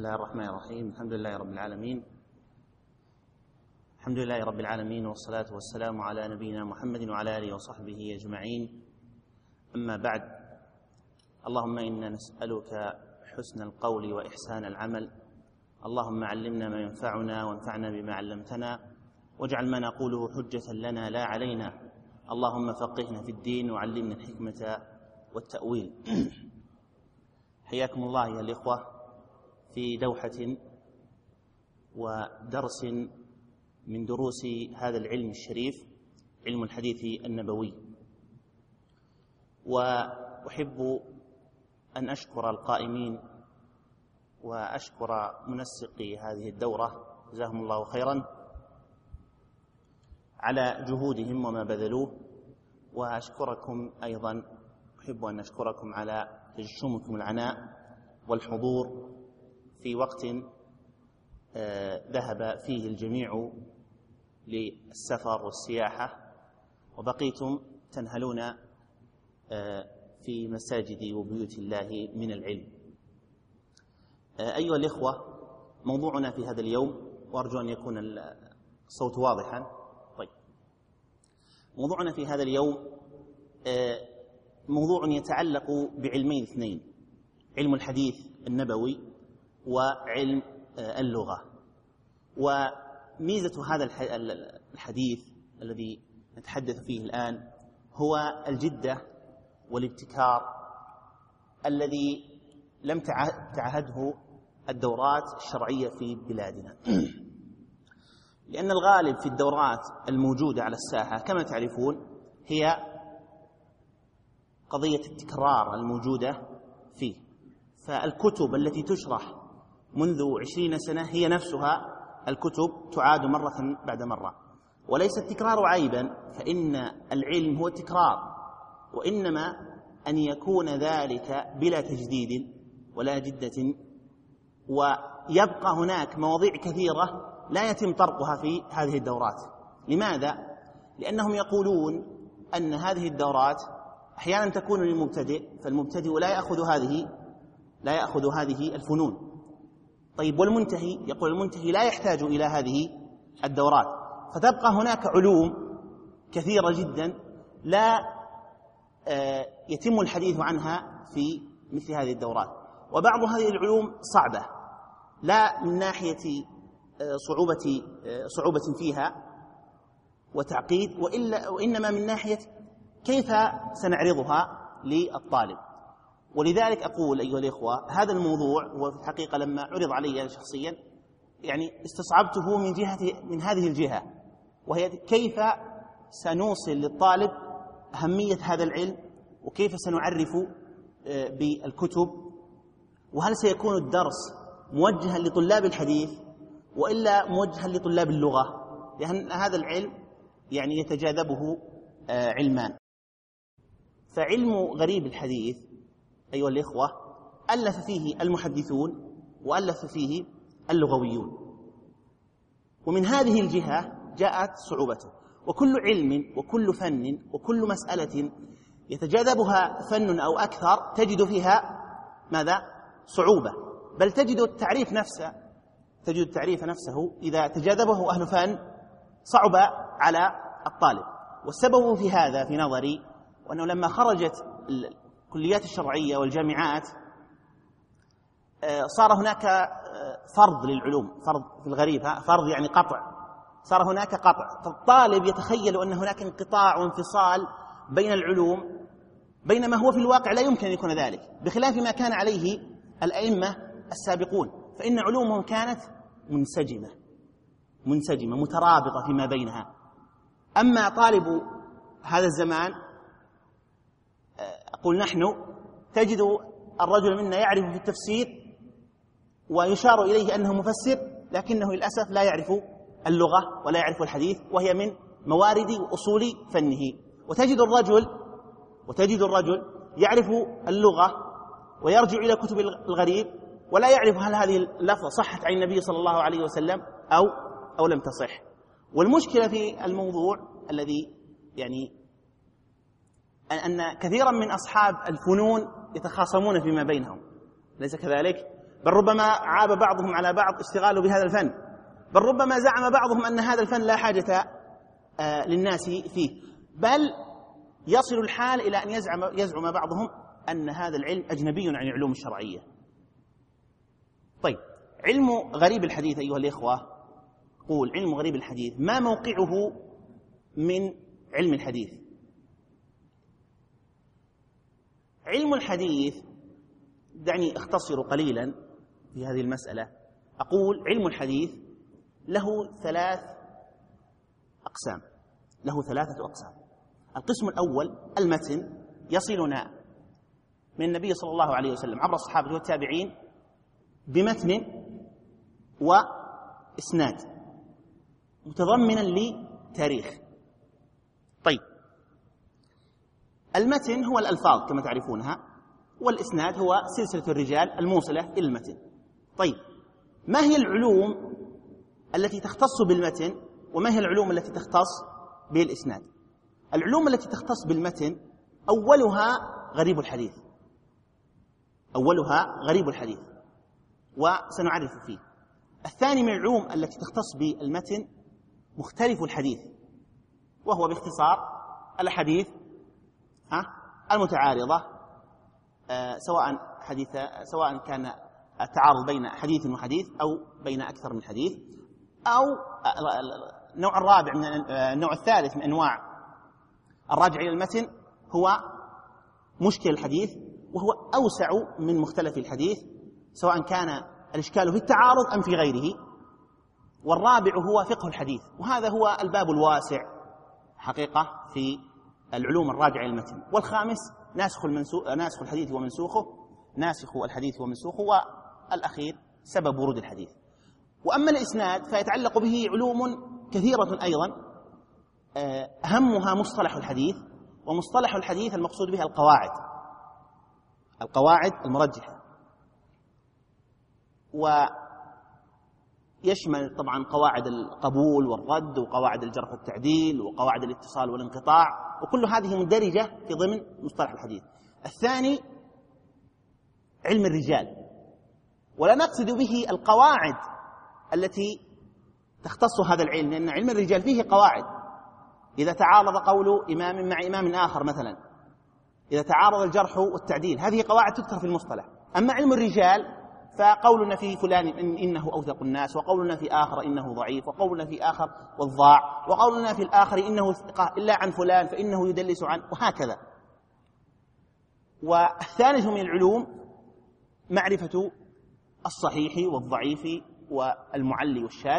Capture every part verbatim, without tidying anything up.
الله الرحمن الرحيم. الحمد لله رب العالمين الحمد لله رب العالمين والصلاة والسلام على نبينا محمد وعلى آله وصحبه أجمعين. أما بعد، اللهم إنا نسألك حسن القول وإحسان العمل. اللهم علمنا ما ينفعنا وانفعنا بما علمتنا، واجعل ما نقوله حجة لنا لا علينا. اللهم فقهنا في الدين وعلمنا الحكمة والتأويل. حياكم الله يا الإخوة في دوحة ودرس من دروس هذا العلم الشريف، علم الحديث النبوي. وأحب أن أشكر القائمين وأشكر منسقي هذه الدورة جزاهم الله خيرا على جهودهم وما بذلوه، وأشكركم أيضا أحب أن أشكركم على تجشمكم العناء والحضور في وقت ذهب فيه الجميع للسفر والسياحة، وبقيتم تنهلون في مساجد وبيوت الله من العلم. أيها الإخوة، موضوعنا في هذا اليوم، وأرجو أن يكون الصوت واضحا. طيب، موضوعنا في هذا اليوم موضوع يتعلق بعلمين اثنين: علم الحديث النبوي وعلم اللغة. وميزة هذا الحديث الذي نتحدث فيه الآن هو الجدة والابتكار الذي لم تعهده الدورات الشرعية في بلادنا. لأن الغالب في الدورات الموجودة على الساحة كما تعرفون هي قضية التكرار الموجودة فيه. فالكتب التي تشرح منذ عشرين سنة هي نفسها الكتب تعاد مرة بعد مرة، وليس التكرار عيبا، فإن العلم هو التكرار، وإنما أن يكون ذلك بلا تجديد ولا جدة، ويبقى هناك مواضيع كثيرة لا يتم طرقها في هذه الدورات. لماذا؟ لأنهم يقولون أن هذه الدورات أحيانا تكون للمبتدئ، فالمبتدئ لا يأخذ هذه لا يأخذ هذه الفنون. طيب، والمنتهي؟ يقول المنتهي لا يحتاج إلى هذه الدورات، فتبقى هناك علوم كثيرة جدا لا يتم الحديث عنها في مثل هذه الدورات. وبعض هذه العلوم صعبة، لا من ناحية صعوبة صعوبة فيها وتعقيد، وإلا وإنما من ناحية كيف سنعرضها للطالب. ولذلك أقول أيها الإخوة، هذا الموضوع هو في الحقيقة لما عرض علي أنا شخصيا يعني استصعبته من جهة من هذه الجهة، وهي كيف سنوصل للطالب أهمية هذا العلم، وكيف سنعرف بالكتب، وهل سيكون الدرس موجها لطلاب الحديث وإلا موجها لطلاب اللغة، لأن هذا العلم يعني يتجاذبه علمان. فعلم غريب الحديث أيها الإخوة ألف فيه المحدثون وألف فيه اللغويون، ومن هذه الجهة جاءت صعوبته. وكل علم وكل فن وكل مسألة يتجاذبها فن أو أكثر تجد فيها ماذا؟ صعوبة، بل تجد التعريف نفسه تجد التعريف نفسه إذا تجاذبه أهل فن صعب على الطالب. والسبب في هذا في نظري وأنه لما خرجت الكليات الشرعية والجامعات صار هناك فرض للعلوم، فرض في الغريب، فرض يعني قطع، صار هناك قطع. فالطالب يتخيل أن هناك انقطاع وانفصال بين العلوم، بينما هو في الواقع لا يمكن أن يكون ذلك، بخلاف ما كان عليه الأئمة السابقون، فإن علومهم كانت منسجمة منسجمة مترابطة فيما بينها. أما طالب هذا الزمان، أقول نحن، تجد الرجل منا يعرف في التفسير ويشار إليه أنه مفسر، لكنه للأسف لا يعرف اللغة ولا يعرف الحديث، وهي من موارد وأصول فنه. وتجد الرجل وتجد الرجل يعرف اللغة ويرجع إلى كتب الغريب ولا يعرف هل هذه اللفظة صحت عن النبي صلى الله عليه وسلم أو أو لم تصح. والمشكلة في الموضوع الذي يعني أن كثيرا من أصحاب الفنون يتخاصمون فيما بينهم، ليس كذلك؟ بل ربما عاب بعضهم على بعض اشتغاله بهذا الفن، بل ربما زعم بعضهم أن هذا الفن لا حاجة للناس فيه، بل يصل الحال إلى أن يزعم, يزعم بعضهم أن هذا العلم أجنبي عن العلوم الشرعية. طيب، علم غريب الحديث أيها الإخوة، قول علم غريب الحديث، ما موقعه من علم الحديث؟ علم الحديث، دعني أختصر قليلا في هذه المسألة، أقول علم الحديث له ثلاث أقسام، له ثلاثة أقسام. القسم الأول المتن، يصلنا من النبي صلى الله عليه وسلم عبر الصحابة والتابعين بمتن وإسناد متضمنا لتاريخ. طيب، المتن هو الألفاظ كما تعرفونها، والإسناد هو سلسلة الرجال الموصلة إلى المتن. طيب، ما هي العلوم التي تختص بالمتن وما هي العلوم التي تختص بالإسناد؟ العلوم التي تختص بالمتن أولها غريب الحديث، أولها غريب الحديث وسنعرف فيه. الثاني من العلوم التي تختص بالمتن مختلف الحديث، وهو باختصار الأحاديث المتعارضة، سواء حديث سواء كان التعارض بين حديث وحديث أو بين أكثر من حديث، أو النوع الرابع من النوع الثالث من أنواع الراجع إلى المتن هو مشكل الحديث، وهو أوسع من مختلف الحديث، سواء كان الإشكال في التعارض أم في غيره. والرابع هو فقه الحديث، وهذا هو الباب الواسع حقيقة في العلوم الراجعة إلى المتن. والخامس ناسخ المنسوخ، ناسخ الحديث ومنسوخه، ناسخ الحديث ومنسوخه، والأخير سبب ورود الحديث. وأما الإسناد فيتعلق به علوم كثيرة أيضا، أهمها مصطلح الحديث، ومصطلح الحديث المقصود به القواعد القواعد المرجحة، ويشمل طبعا قواعد القبول والرد، وقواعد الجرح والتعديل، وقواعد الاتصال والانقطاع، وكل هذه مندرجة في ضمن مصطلح الحديث. الثاني علم الرجال، ولا نقصد به القواعد التي تختص هذا العلم، لأن علم الرجال فيه قواعد. إذا تعارض قول إمام مع إمام آخر مثلا، إذا تعارض الجرح والتعديل، هذه قواعد تذكر في المصطلح. أما علم الرجال فقولنا في فلان إن إنه أوثق الناس، وقولنا في آخر إنه ضعيف، وقولنا في آخر وضاع، وقولنا في الآخر إنه ثقة إلا عن فلان فإنه يدلس عنه، وهكذا. والثالث من العلوم معرفة الصحيح والضعيف والمعلي والشاذ،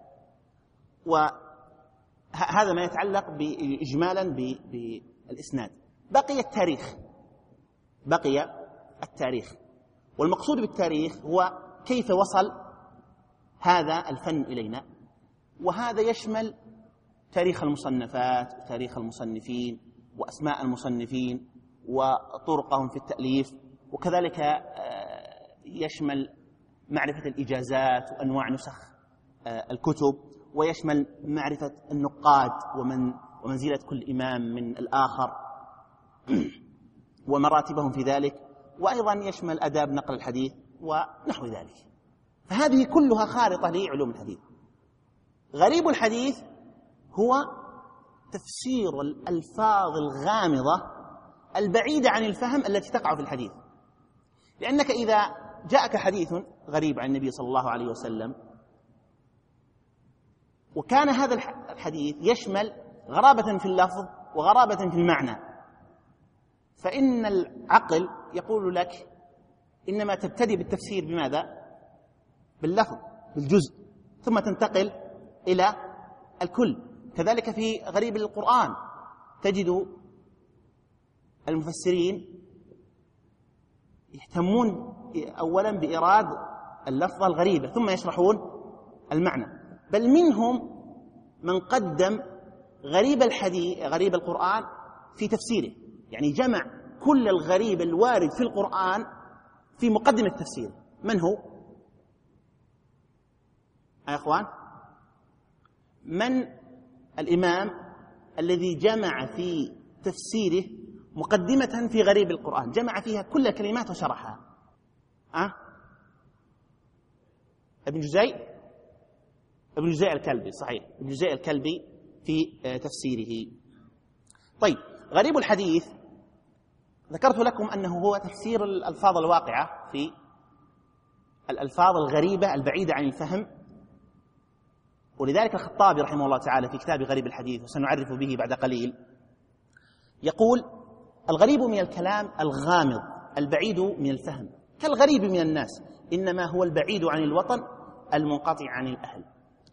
وهذا ما يتعلق إجمالا بالإسناد. بقي التاريخ بقي التاريخ والمقصود بالتاريخ هو كيف وصل هذا الفن إلينا، وهذا يشمل تاريخ المصنفات، تاريخ المصنفين، وأسماء المصنفين، وطرقهم في التأليف، وكذلك يشمل معرفة الإجازات وأنواع نسخ الكتب، ويشمل معرفة النقاد ومن ومنزلة كل إمام من الآخر ومراتبهم في ذلك، وأيضا يشمل أداب نقل الحديث ونحو ذلك. فهذه كلها خارطة لعلوم الحديث. غريب الحديث هو تفسير الألفاظ الغامضة البعيدة عن الفهم التي تقع في الحديث. لأنك إذا جاءك حديث غريب عن النبي صلى الله عليه وسلم، وكان هذا الحديث يشمل غرابة في اللفظ وغرابة في المعنى، فإن العقل يقول لك إنما تبتدي بالتفسير بماذا؟ باللفظ، بالجزء، ثم تنتقل إلى الكل. كذلك في غريب القرآن تجد المفسرين يهتمون أولا بإيراد اللفظة الغريبة ثم يشرحون المعنى، بل منهم من قدم غريب الحديث غريب القرآن في تفسيره، يعني جمع كل الغريب الوارد في القرآن في مقدمة التفسير. من هو يا أخوان؟ من الإمام الذي جمع في تفسيره مقدمة في غريب القرآن، جمع فيها كل الكلمات وشرحها؟ أه؟ ابن جزي ابن جزي الكلبي، صحيح، ابن جزي الكلبي في تفسيره. طيب، غريب الحديث ذكرت لكم أنه هو تفسير الألفاظ الواقعة في الألفاظ الغريبة البعيدة عن الفهم. ولذلك الخطابي رحمه الله تعالى في كتاب غريب الحديث، وسنعرف به بعد قليل، يقول: الغريب من الكلام الغامض البعيد من الفهم كالغريب من الناس، إنما هو البعيد عن الوطن المنقطع عن الأهل.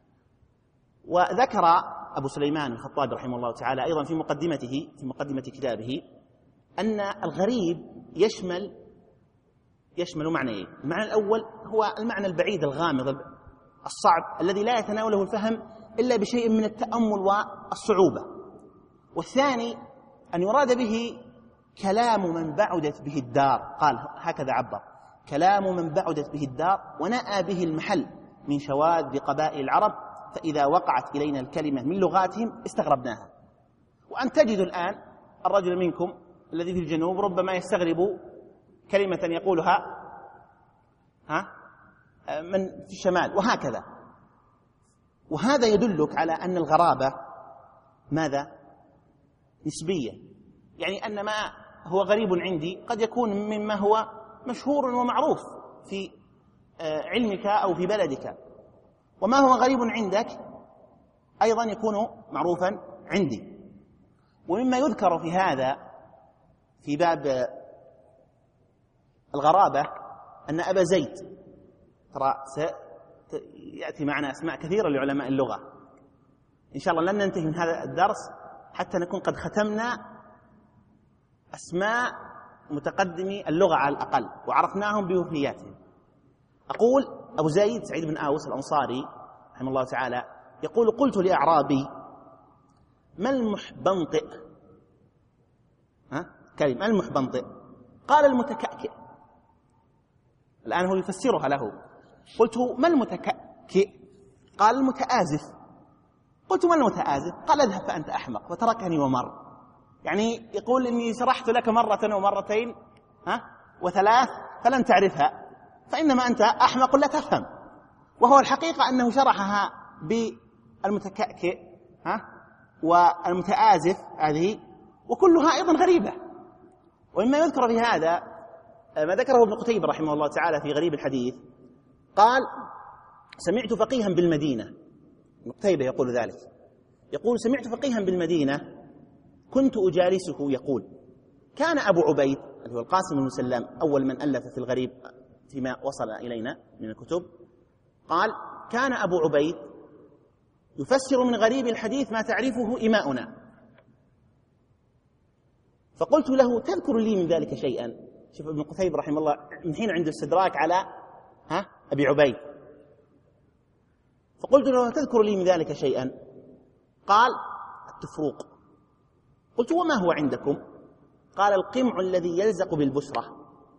وذكر أبو سليمان الخطابي رحمه الله تعالى أيضا في مقدمته في مقدمة كتابه أن الغريب يشمل يشمل معنيين. المعنى الأول هو المعنى البعيد الغامض الصعب الذي لا يتناوله الفهم إلا بشيء من التأمل والصعوبة. والثاني أن يراد به كلام من بعدت به الدار، قال هكذا عبر: كلام من بعدت به الدار ونأى به المحل من شواذ قبائل العرب، فإذا وقعت إلينا الكلمة من لغاتهم استغربناها. وأن تجدوا الآن الرجل منكم الذي في الجنوب ربما يستغرب كلمة يقولها ها من في الشمال، وهكذا. وهذا يدلك على أن الغرابة ماذا؟ نسبية، يعني أن ما هو غريب عندي قد يكون مما هو مشهور ومعروف في علمك أو في بلدك، وما هو غريب عندك أيضا يكون معروفا عندي. ومما يذكر في هذا في باب الغرابة أن أبا زيد، ترى سيأتي معنا أسماء كثيرة لعلماء اللغة، إن شاء الله لن ننتهي من هذا الدرس حتى نكون قد ختمنا أسماء متقدمي اللغة على الأقل وعرفناهم بوفياتهم. أقول: أبو زيد سعيد بن آوس الأنصاري رحمه الله تعالى يقول: قلت لأعرابي: ما المحبنطئ؟ ها كلمة ما المحبنطئ؟ قال: المتكأكئ. الآن هو يفسرها له. قلت: ما المتكأكئ؟ قال: المتآزف. قلت: ما المتآزف؟ قال: اذهب فأنت أحمق، وتركني ومر. يعني يقول إني شرحت لك مرة ومرتين ها وثلاث فلن تعرفها، فإنما أنت أحمق لا تفهم. وهو الحقيقة أنه شرحها بالمتكأكئ ها والمتآزف هذه، وكلها أيضا غريبة. ومما يذكر في هذا ما ذكره ابن قتيبة رحمه الله تعالى في غريب الحديث، قال: سمعت فقيها بالمدينة. ابن قتيبة يقول ذلك، يقول: سمعت فقيها بالمدينة كنت أجالسه يقول: كان أبو عبيد اللي هو القاسم بن سلام أول من ألف في الغريب فيما وصل إلينا من الكتب، قال: كان أبو عبيد يفسر من غريب الحديث ما تعرفه إماؤنا. فقلت له: تذكر لي من ذلك شيئا؟ شوف ابن قتيبة رحمه الله من حين عنده استدراك على ها أبي عبيد. فقلت له: تذكر لي من ذلك شيئا؟ قال: التفروق. قلت: وما هو عندكم؟ قال: القمع الذي يلزق بالبشرة.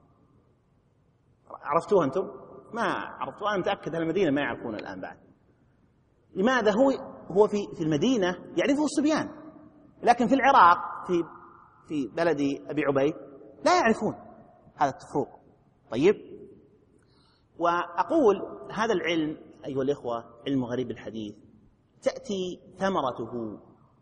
عرفتوها أنتم؟ ما عرفتوا، أنا متأكد أهل المدينة ما يعرفون الآن بعد. لماذا؟ هو هو في في المدينة يعرفه الصبيان، لكن في العراق في في بلد أبي عبيد لا يعرفون هذا التفروق. طيب، وأقول هذا العلم أيها الإخوة، علم غريب الحديث، تأتي ثمرته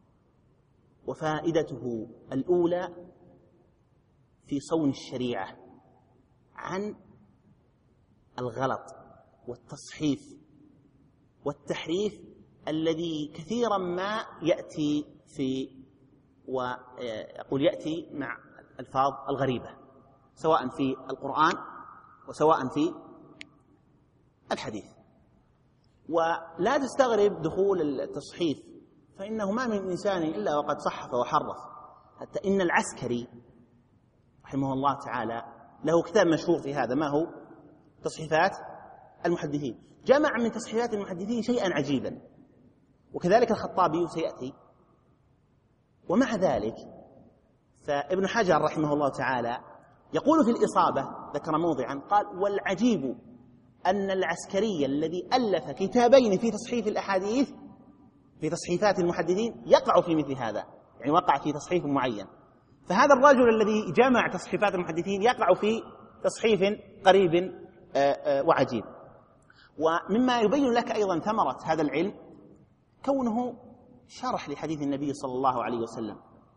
وفائدته الأولى في صون الشريعة عن الغلط والتصحيف والتحريف الذي كثيرا ما يأتي في ويقول يأتي مع الألفاظ الغريبة، سواء في القرآن وسواء في الحديث. ولا تستغرب دخول التصحيف، فإنه ما من إنسان إلا وقد صحف وحرف. حتى إن العسكري رحمه الله تعالى له كتاب مشهور في هذا، ما هو؟ تصحيفات المحدثين. جمع من تصحيفات المحدثين شيئا عجيبا، وكذلك الخطابي سيأتي. ومع ذلك فابن حجر رحمه الله تعالى يقول في الإصابة، ذكر موضعا، قال: والعجيب أن العسكري الذي ألف كتابين في تصحيف الأحاديث في تصحيفات المحدثين يقع في مثل هذا، يعني وقع في تصحيف معين. فهذا الرجل الذي جمع تصحيفات المحدثين يقع في تصحيف قريب وعجيب. ومما يبين لك أيضا ثمرة هذا العلم كونه شرح لحديث النبي صلى الله عليه وسلم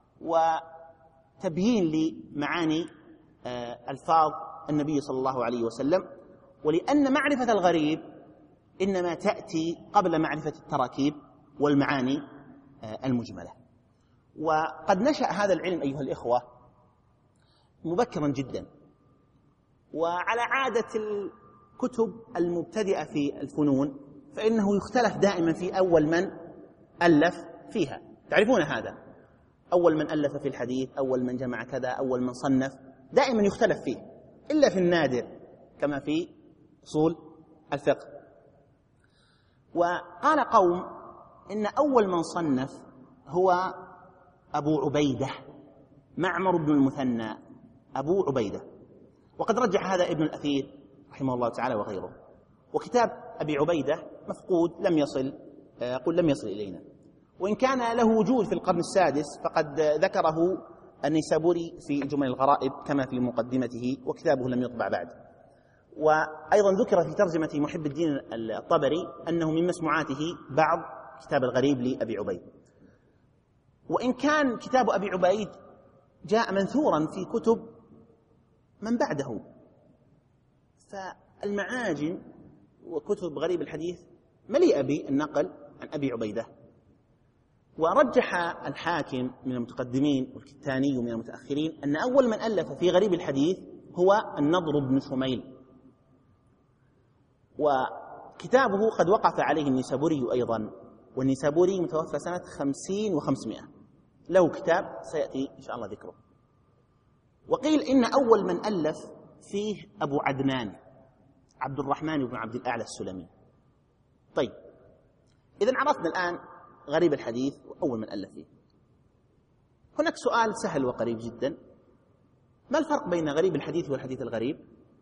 وتبيين لمعاني ألفاظ النبي صلى الله عليه وسلم، ولأن معرفة الغريب إنما تأتي قبل معرفة التراكيب والمعاني المجملة. وقد نشأ هذا العلم أيها الإخوة مبكرا جدا، وعلى عادة الكتب المبتدئة في الفنون فإنه يختلف دائما في أول من ألف فيها. تعرفون هذا، أول من ألف في الحديث، أول من جمع كذا، أول من صنف، دائما يختلف فيه إلا في النادر كما في أصول الفقه. وقال قوم إن أول من صنف هو أبو عبيدة معمر بن المثنى أبو عبيدة، وقد رجح هذا ابن الأثير رحمه الله تعالى وغيره. وكتاب أبي عبيدة مفقود، لم يصل قل لم يصل إلينا، وإن كان له وجود في القرن السادس فقد ذكره النيسابوري في جمل الغرائب كما في مقدمته، وكتابه لم يطبع بعد. وأيضا ذكر في ترجمة محب الدين الطبري أنه من مسموعاته بعض كتاب الغريب لأبي عبيد. وإن كان كتاب أبي عبيد جاء منثورا في كتب من بعده، فالمعاجم وكتب غريب الحديث مليئة بالنقل عن أبي عبيدة. ورجح الحاكم من المتقدمين والكتاني من المتأخرين أن أول من ألف في غريب الحديث هو النضر بن شميل، وكتابه قد وقف عليه النيسابوري أيضا، والنيسابوري متوفى سنة خمسين وخمسمائة، له كتاب سيأتي إن شاء الله ذكره. وقيل إن أول من ألف فيه أبو عدنان عبد الرحمن بن عبد الأعلى السلمي. طيب، إذن عرفنا الآن غريب الحديث وأول من ألف فيه. هناك سؤال سهل وقريب جدا: ما الفرق بين غريب الحديث والحديث الغريب؟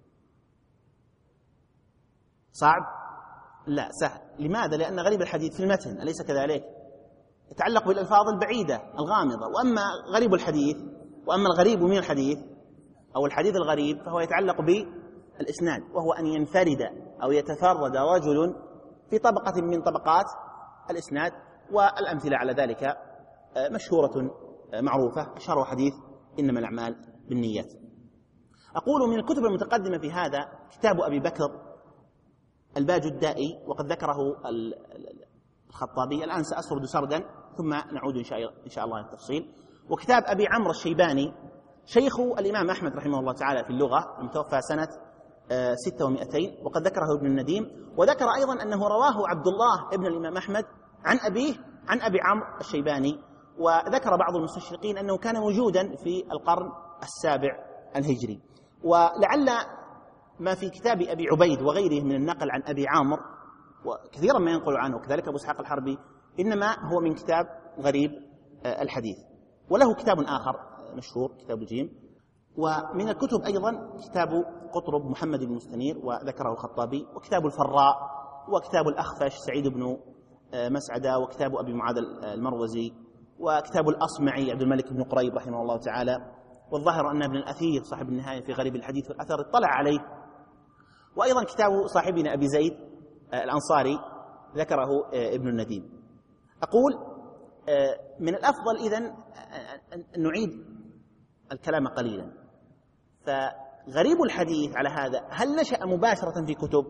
صعب؟ لا، سهل. لماذا؟ لأن غريب الحديث في المتن، أليس كذلك؟ يتعلق بالألفاظ البعيدة الغامضة، وأما غريب الحديث وأما الغريب من الحديث أو الحديث الغريب فهو يتعلق بالإسناد، وهو أن ينفرد أو يتفرد رجل في طبقة من طبقات الإسناد. والأمثلة على ذلك مشهورة معروفة، أشهر حديث إنما الأعمال بالنيات. أقول من الكتب المتقدمة في هذا كتاب أبي بكر الباج الدائي، وقد ذكره الخطابي. الآن سأسرد سردا ثم نعود إن شاء الله للتفصيل. وكتاب أبي عمرو الشيباني شيخ الإمام أحمد رحمه الله تعالى في اللغة، المتوفى سنة ستة ومئتين، وقد ذكره ابن النديم. وذكر أيضا أنه رواه عبد الله ابن الإمام أحمد عن أبيه عن أبي عمرو الشيباني. وذكر بعض المستشرقين أنه كان موجودا في القرن السابع الهجري. ولعل ما في كتاب أبي عبيد وغيره من النقل عن أبي عمرو، وكثيرا ما ينقل عنه كذلك أبو إسحاق الحربي، إنما هو من كتاب غريب الحديث. وله كتاب آخر مشهور كتاب الجيم. ومن الكتب أيضا كتاب قطرب محمد بن مستنير وذكره الخطابي، وكتاب الفراء، وكتاب الأخفش سعيد بن مسعدة، وكتاب أبي معاذ المروزي، وكتاب الأصمعي عبد الملك بن قريب رحمه الله تعالى. والظاهر أن ابن الأثير صاحب النهاية في غريب الحديث والأثر اطلع عليه. وأيضا كتاب صاحبنا أبي زيد الأنصاري ذكره ابن النديم. أقول من الأفضل إذن أن نعيد الكلام قليلا. فغريب الحديث على هذا هل نشأ مباشرة في كتب،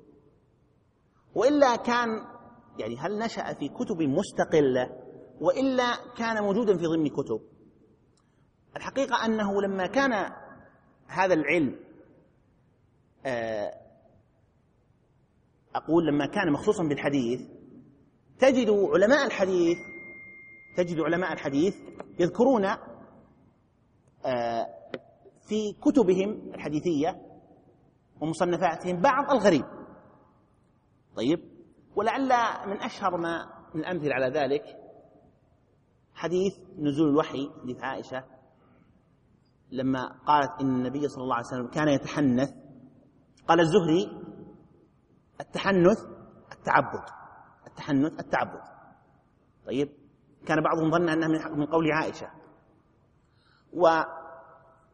وإلا كان يعني هل نشأ في كتب مستقلة، وإلا كان موجودا في ضمن كتب؟ الحقيقة أنه لما كان هذا العلم أقول لما كان مخصوصا بالحديث، تجد علماء الحديث تجد علماء الحديث يذكرون في كتبهم الحديثية ومصنفاتهم بعض الغريب. طيب، ولعل من أشهر ما من الأمثلة على ذلك حديث نزول الوحي، حديث عائشة لما قالت إن النبي صلى الله عليه وسلم كان يتحنث. قال الزهري: التحنث التعبد، التحنث التعبد. طيب، كان بعضهم ظن أنها من قول عائشة.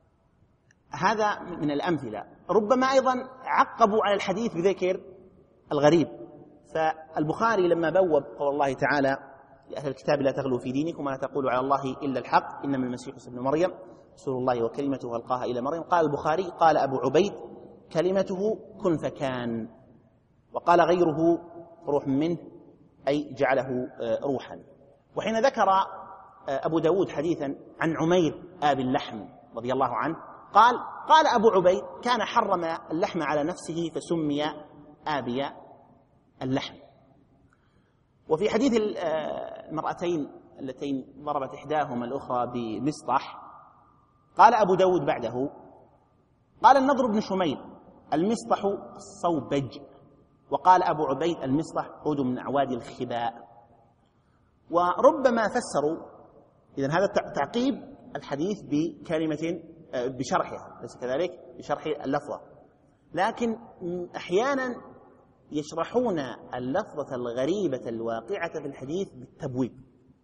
وهذا من الأمثلة. ربما أيضا عقبوا على الحديث بذكر الغريب. فالبخاري لما بوب قول الله تعالى لأهل الكتاب لا تغلوا في دينكم ولا تقولوا على الله إلا الحق إنما المسيح ابن مريم رسول الله وكلمته ألقاها إلى مريم، قال البخاري قال أبو عبيد كلمته كن فكان، وقال غيره روح منه أي جعله روحا. وحين ذكر أبو داود حديثا عن عمير آبي اللحم رضي الله عنه قال قال أبو عبيد كان حرم اللحم على نفسه فسمي آبي اللحم. وفي حديث المرأتين اللتين ضربت إحداهما الأخرى بمسطح قال أبو داود بعده قال النضر بن شميل المسطح الصوبج، وقال أبو عبيد المسطح عود من أعواد الخباء. وربما فسروا إذن هذا تعقيب الحديث بكلمة بشرحها، ليس كذلك بشرح اللفظة، لكن أحيانا يشرحون اللفظة الغريبة الواقعة في الحديث بالتبويب.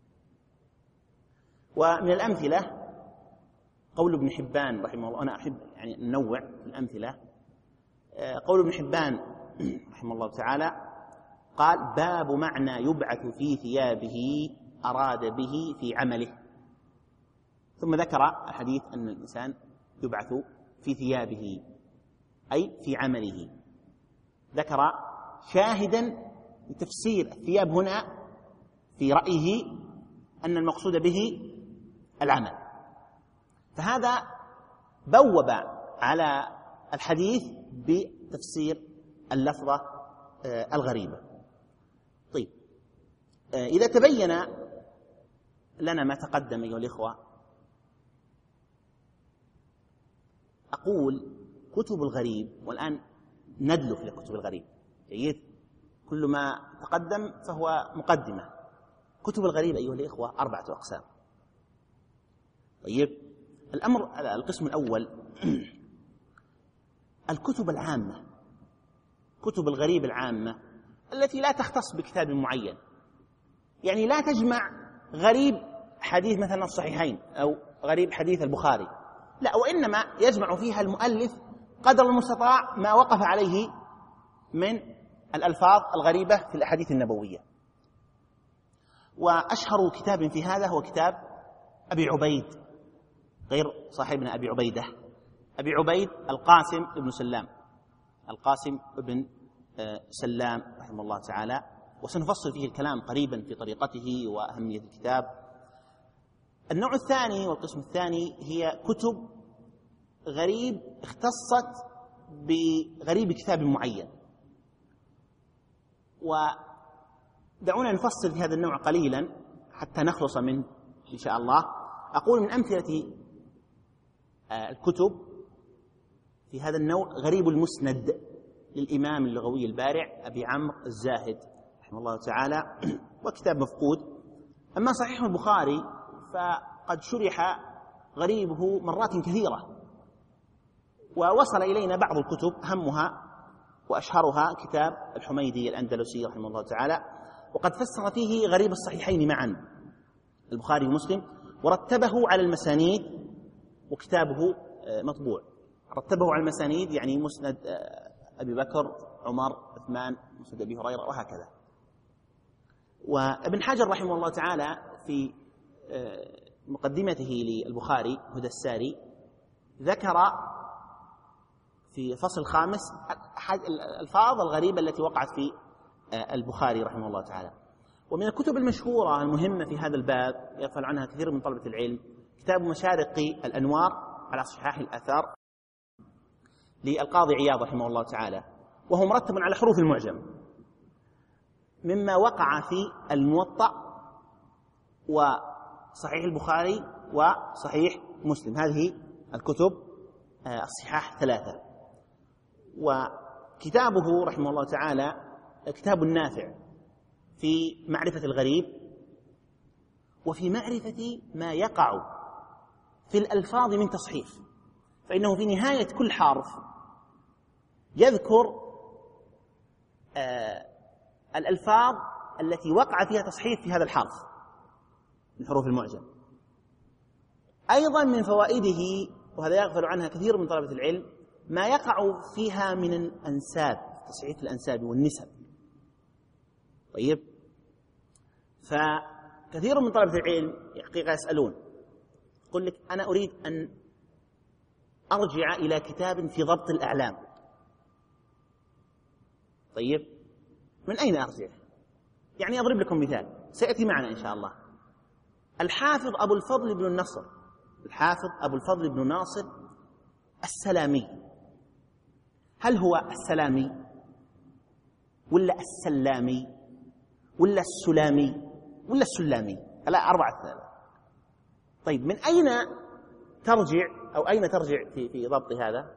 ومن الأمثلة قول ابن حبان رحمه الله، أنا أحب يعني ننوع في الأمثلة. قول ابن حبان رحمه الله تعالى قال باب معنى يبعث في ثيابه أراد به في عمله، ثم ذكر الحديث أن الإنسان يبعث في ثيابه أي في عمله، ذكر شاهدا لتفسير الثياب هنا في رأيه أن المقصود به العمل. فهذا بوب على الحديث بتفسير اللفظة الغريبة. طيب، إذا تبين لنا ما تقدم أيها الإخوة، أقول كتب الغريب، والآن ندلف لكتب الغريب، جيد، كل ما تقدم فهو مقدمة. كتب الغريب أيها الإخوة أربعة أقسام. طيب، الأمر القسم الأول الكتب العامة، كتب الغريب العامة التي لا تختص بكتاب معين، يعني لا تجمع غريب حديث مثلا الصحيحين أو غريب حديث البخاري، لا، وإنما يجمع فيها المؤلف قدر المستطاع ما وقف عليه من الألفاظ الغريبة في الأحاديث النبوية. وأشهر كتاب في هذا هو كتاب أبي عبيد، غير صاحبنا أبي عبيدة، أبي عبيد القاسم بن سلام، القاسم بن سلام رحمه الله تعالى، وسنفصل فيه الكلام قريبا في طريقته وأهمية الكتاب. النوع الثاني والقسم الثاني هي كتب غريب اختصت بغريب كتاب معين. ودعونا نفصل في هذا النوع قليلا حتى نخلص منه إن شاء الله. أقول من أمثلة الكتب في هذا النوع غريب المسند للإمام اللغوي البارع أبي عمرو الزاهد رحمه الله تعالى، وكتاب مفقود. أما صحيح البخاري فقد شرح غريبه مرات كثيرة، ووصل إلينا بعض الكتب همها وأشهرها كتاب الحميدي الأندلسي رحمه الله تعالى، وقد فسر فيه غريب الصحيحين معا البخاري ومسلم، ورتبه على المسانيد، وكتابه مطبوع. رتبه على المسانيد يعني مسند أبي بكر، عمر، عثمان، مسند أبي هريرة، وهكذا. وابن حجر رحمه الله تعالى في مقدمته للبخاري هدى الساري ذكر في الفصل الخامس الألفاظ الغريبة التي وقعت في البخاري رحمه الله تعالى. ومن الكتب المشهورة المهمة في هذا الباب يغفل عنها كثير من طلبة العلم كتاب مشارق الأنوار على صحاح الآثار للقاضي عياض رحمه الله تعالى، وهو مرتب على حروف المعجم، مما وقع في الموطأ وصحيح البخاري وصحيح مسلم. هذه الكتب الصحاح ثلاثة. وكتابه رحمه الله تعالى كتاب نافع في معرفة الغريب وفي معرفة ما يقع في الألفاظ من تصحيف، فإنه في نهاية كل حرف يذكر آه الألفاظ التي وقع فيها تصحيف في هذا الحرف من حروف المعجم. أيضا من فوائده، وهذا يغفل عنها كثير من طلبة العلم، ما يقع فيها من الأنساب، تصحيف الأنساب والنسب. طيب، فكثير من طلبة العلم حقيقة يسألون، يقول لك أنا أريد أن أرجع إلى كتاب في ضبط الأعلام. طيب، من أين أرجع؟ يعني أضرب لكم مثال سيأتي معنا إن شاء الله. الحافظ أبو الفضل بن النصر الحافظ أبو الفضل بن ناصر السلامي، هل هو السلامي ولا السلامي ولا السلامي ولا السلامي؟ لا، أربعة ثلاثة. طيب، من أين ترجع أو أين ترجع في في ضبط هذا؟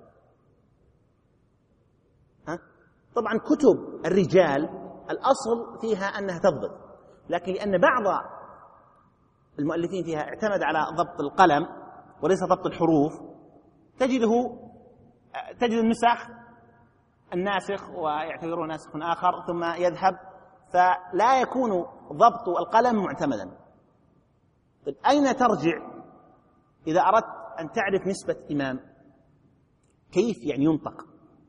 ها؟ طبعا كتب الرجال الأصل فيها أنها تضبط، لكن لأن بعض المؤلفين فيها اعتمد على ضبط القلم وليس ضبط الحروف، تجده تجد النسخ الناسخ ويعتبره ناسخ آخر ثم يذهب، فلا يكون ضبط القلم معتمدا. طيب، أين ترجع إذا أردت أن تعرف نسبة إمام؟ كيف يعني ينطق؟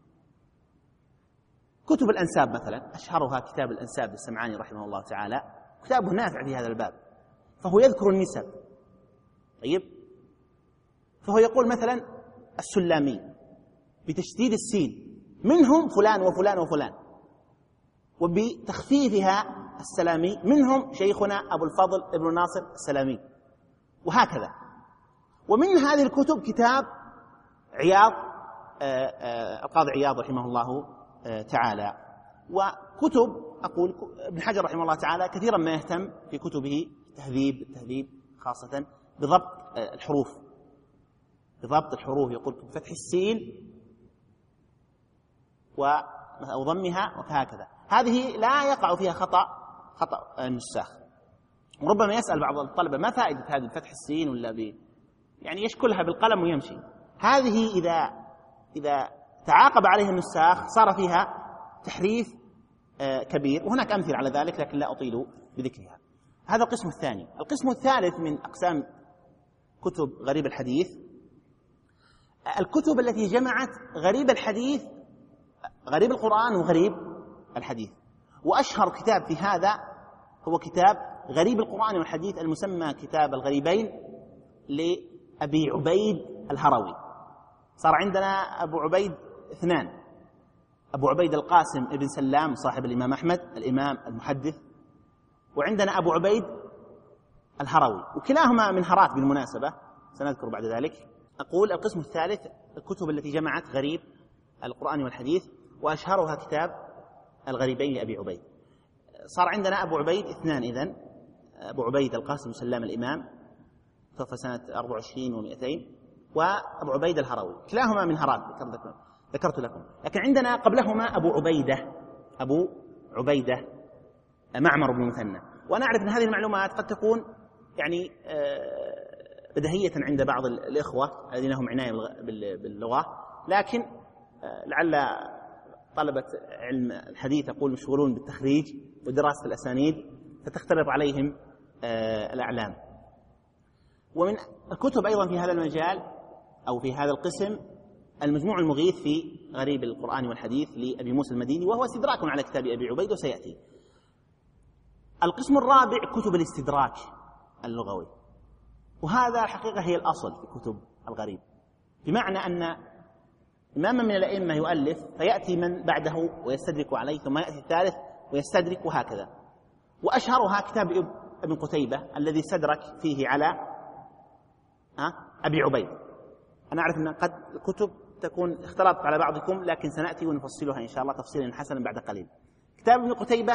كتب الأنساب مثلا، أشهرها كتاب الأنساب للسمعاني رحمه الله تعالى، كتابه نافع في هذا الباب، فهو يذكر النسب. طيب، فهو يقول مثلا السلامي بتشديد السين منهم فلان وفلان وفلان، وبتخفيفها السلامي منهم شيخنا أبو الفضل ابن ناصر السلامي، وهكذا. ومن هذه الكتب كتاب عياض القاضي عياض رحمه الله تعالى، وكتب أقول ابن حجر رحمه الله تعالى كثيرا ما يهتم في كتبه تهذيب التهذيب خاصة بضبط الحروف بضبط الحروف يقول بفتح السين وضمها وهكذا. هذه لا يقع فيها خطأ خطأ النساخ. وربما يسأل بعض الطلبة ما فائدة هذه بفتح السين ولا ب يعني يشكلها بالقلم ويمشي. هذه إذا إذا تعاقب عليها النساخ صار فيها تحريف كبير، وهناك أمثلة على ذلك لكن لا أطيل بذكرها. هذا القسم الثاني. القسم الثالث من أقسام كتب غريب الحديث الكتب التي جمعت غريب الحديث غريب القرآن وغريب الحديث. وأشهر كتاب في هذا هو كتاب غريب القرآن والحديث المسمى كتاب الغريبين لأبي عبيد الهروي. صار عندنا أبو عبيد اثنان، أبو عبيد القاسم ابن سلام صاحب الإمام أحمد الإمام المحدث، وعندنا أبو عبيد الهروي، وكلاهما من هرات بالمناسبة سنذكر بعد ذلك. أقول القسم الثالث الكتب التي جمعت غريب القرآن والحديث، وأشهرها كتاب الغريبين لأبي عبيد. صار عندنا أبو عبيد اثنان إذن، أبو عبيد القاسم سلام الإمام توفى سنة أربعة وعشرين ومئتين، وأبو عبيد الهروي، كلاهما من هرات ذكرت لكم. لكن عندنا قبلهما أبو عبيدة أبو عبيدة معمر بن مثنى. وأنا أعرف أن هذه المعلومات قد تكون يعني بدهية عند بعض الإخوة الذين هم عناية باللغة، لكن لعل طلبة علم الحديث أقول مشغولون بالتخريج ودراسة الأسانيد فتختلط عليهم الأعلام. ومن الكتب أيضا في هذا المجال أو في هذا القسم المجموع المغيث في غريب القرآن والحديث لأبي موسى المديني، وهو استدراك على كتاب أبي عبيد وسيأتي. القسم الرابع كتب الاستدراك اللغوي، وهذا الحقيقة هي الأصل في كتب الغريب، بمعنى أن إماما من الأئمة يؤلف فيأتي من بعده ويستدرك عليه، ثم يأتي الثالث ويستدرك، وهكذا. وأشهرها كتاب ابن قتيبة الذي استدرك فيه على أبي عبيد. أنا أعرف أن قد الكتب تكون اختلطت على بعضكم، لكن سنأتي ونفصلها إن شاء الله تفصيلا حسنا بعد قليل. كتاب ابن قتيبة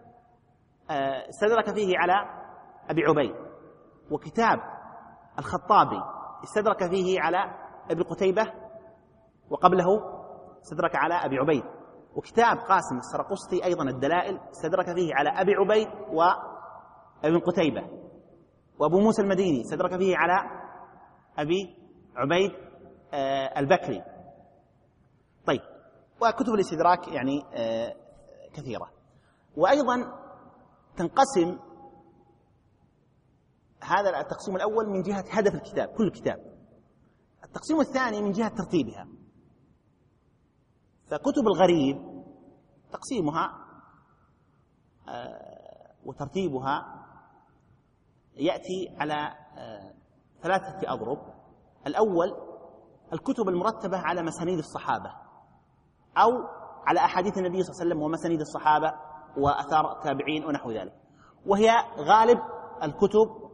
استدرك فيه على أبي عبيد، وكتاب الخطابي استدرك فيه على ابن قتيبة وقبله استدرك على أبي عبيد، وكتاب قاسم السرقسطي أيضا الدلائل استدرك فيه على أبي عبيد وابن قتيبة، وأبو موسى المديني استدرك فيه على أبي عبيد البكري. طيب، وكتب الاستدراك يعني كثيرة. وأيضا تنقسم هذا التقسيم الأول من جهة هدف الكتاب كل كتاب، التقسيم الثاني من جهة ترتيبها. فكتب الغريب تقسيمها وترتيبها يأتي على ثلاثة أضرب. الأول الكتب المرتبة على مسانيد الصحابة أو على أحاديث النبي صلى الله عليه وسلم ومسانيد الصحابة وأثار التابعين ونحو ذلك، وهي غالب الكتب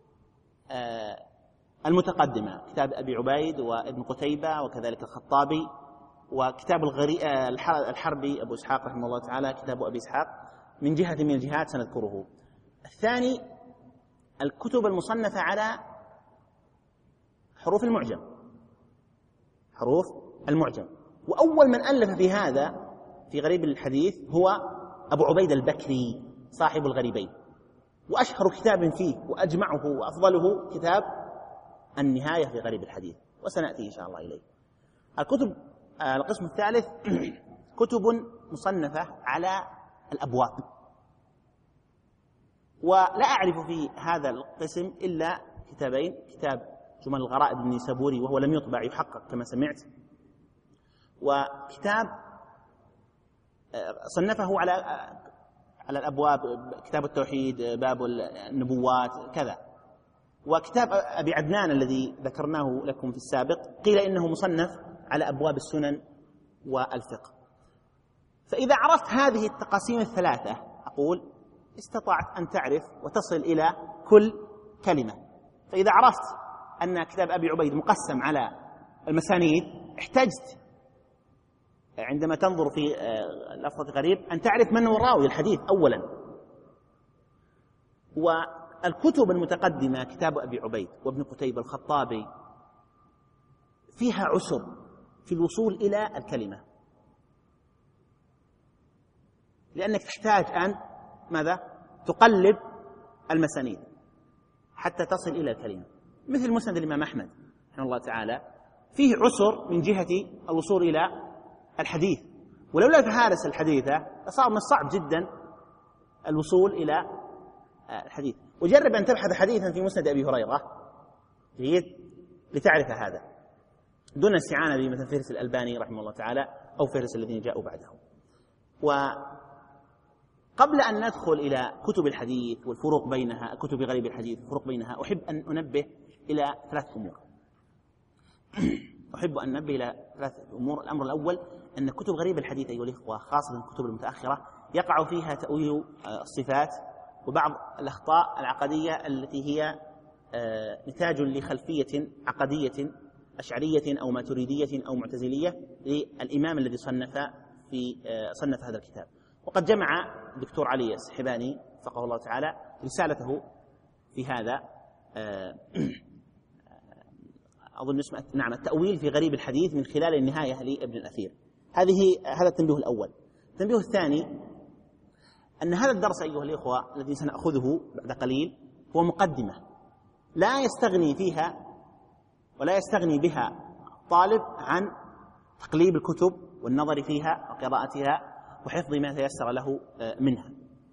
المتقدمة، كتاب أبي عبيد وابن قتيبة وكذلك الخطابي، وكتاب الحربي أبو إسحاق رحمه الله تعالى كتاب أبي إسحاق من جهة من الجهات سنذكره. الثاني الكتب المصنفة على حروف المعجم، حروف المعجم. وأول من ألف في هذا في غريب الحديث هو أبو عبيد البكري صاحب الغريبين، وأشهر كتاب فيه وأجمعه وأفضله كتاب النهاية في غريب الحديث، وسنأتي إن شاء الله إليه. الكتب القسم الثالث كتب مصنفة على الأبواب، ولا أعرف في هذا القسم إلا كتابين، كتاب جمل الغرائب النيسابوري وهو لم يطبع يحقق كما سمعت، وكتاب صنفه على على الأبواب، كتاب التوحيد، باب النبوات كذا. وكتاب أبي عدنان الذي ذكرناه لكم في السابق قيل إنه مصنف على أبواب السنن والفقه. فإذا عرفت هذه التقاسيم الثلاثة أقول استطعت أن تعرف وتصل إلى كل كلمة. فإذا عرفت أن كتاب أبي عبيد مقسم على المسانيد احتجت عندما تنظر في لفظة غريب أن تعرف من هو راوي الحديث أولا. والكتب المتقدمة كتاب أبي عبيد وابن قتيبة الخطابي فيها عسر في الوصول إلى الكلمة، لأنك تحتاج أن ماذا؟ تقلب المسانيد حتى تصل إلى الكلمة. مثل مسند الإمام أحمد رحمه الله تعالى فيه عسر من جهة الوصول إلى الحديث، ولولا فهارس الحديثة صار من الصعب جدا الوصول إلى الحديث. وجرب أن تبحث حديثا في مسند أبي هريرة جيد لتعرف هذا دون الاستعانة بمثل فهرس الألباني رحمه الله تعالى أو فهرس الذين جاءوا بعده. وقبل أن ندخل إلى كتب الحديث والفروق بينها، كتب غريب الحديث والفروق بينها، أحب أن أنبه إلى ثلاث أمور. أحب أن أنبه إلى ثلاث أمور. الأمر الأول أن كتب غريب الحديث أيها الإخوة خاصة الكتب المتأخرة يقع فيها تأويل الصفات وبعض الأخطاء العقدية التي هي نتاج لخلفية عقدية أشعرية أو ماتريدية أو معتزلية للإمام الذي صنف في صنف هذا الكتاب. وقد جمع الدكتور علي السحباني وفقه الله تعالى رسالته في هذا أظن اسمه نعم التأويل في غريب الحديث من خلال النهاية لابن الأثير. هذه هذا التنبيه الأول. التنبيه الثاني أن هذا الدرس أيها الإخوة الذي سنأخذه بعد قليل هو مقدمة لا يستغني فيها ولا يستغني بها طالب عن تقليب الكتب والنظر فيها وقراءتها وحفظ ما تيسر له منها.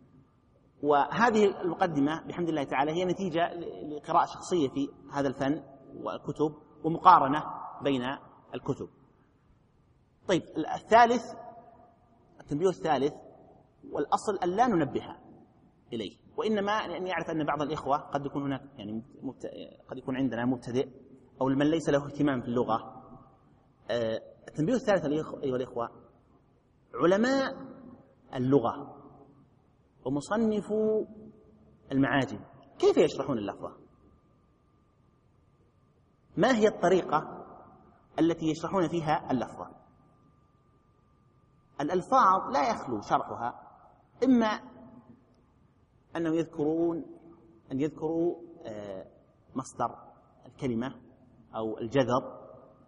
وهذه المقدمة بحمد الله تعالى هي نتيجة لقراءة شخصية في هذا الفن والكتب ومقارنة بين الكتب. طيب الثالث التنبيه الثالث والأصل أن لا ننبه إليه، وإنما لأني أعرف أن بعض الإخوة قد يكون هناك يعني قد يكون عندنا مبتدئ أو من ليس له اهتمام في اللغة. التنبيه الثالث أيها الإخوة علماء اللغة ومصنفو المعاجم كيف يشرحون اللفظة؟ ما هي الطريقة التي يشرحون فيها اللفظة؟ الألفاظ لا يخلو شرحها إما أنهم يذكرون أن يذكروا مصدر الكلمة أو الجذر،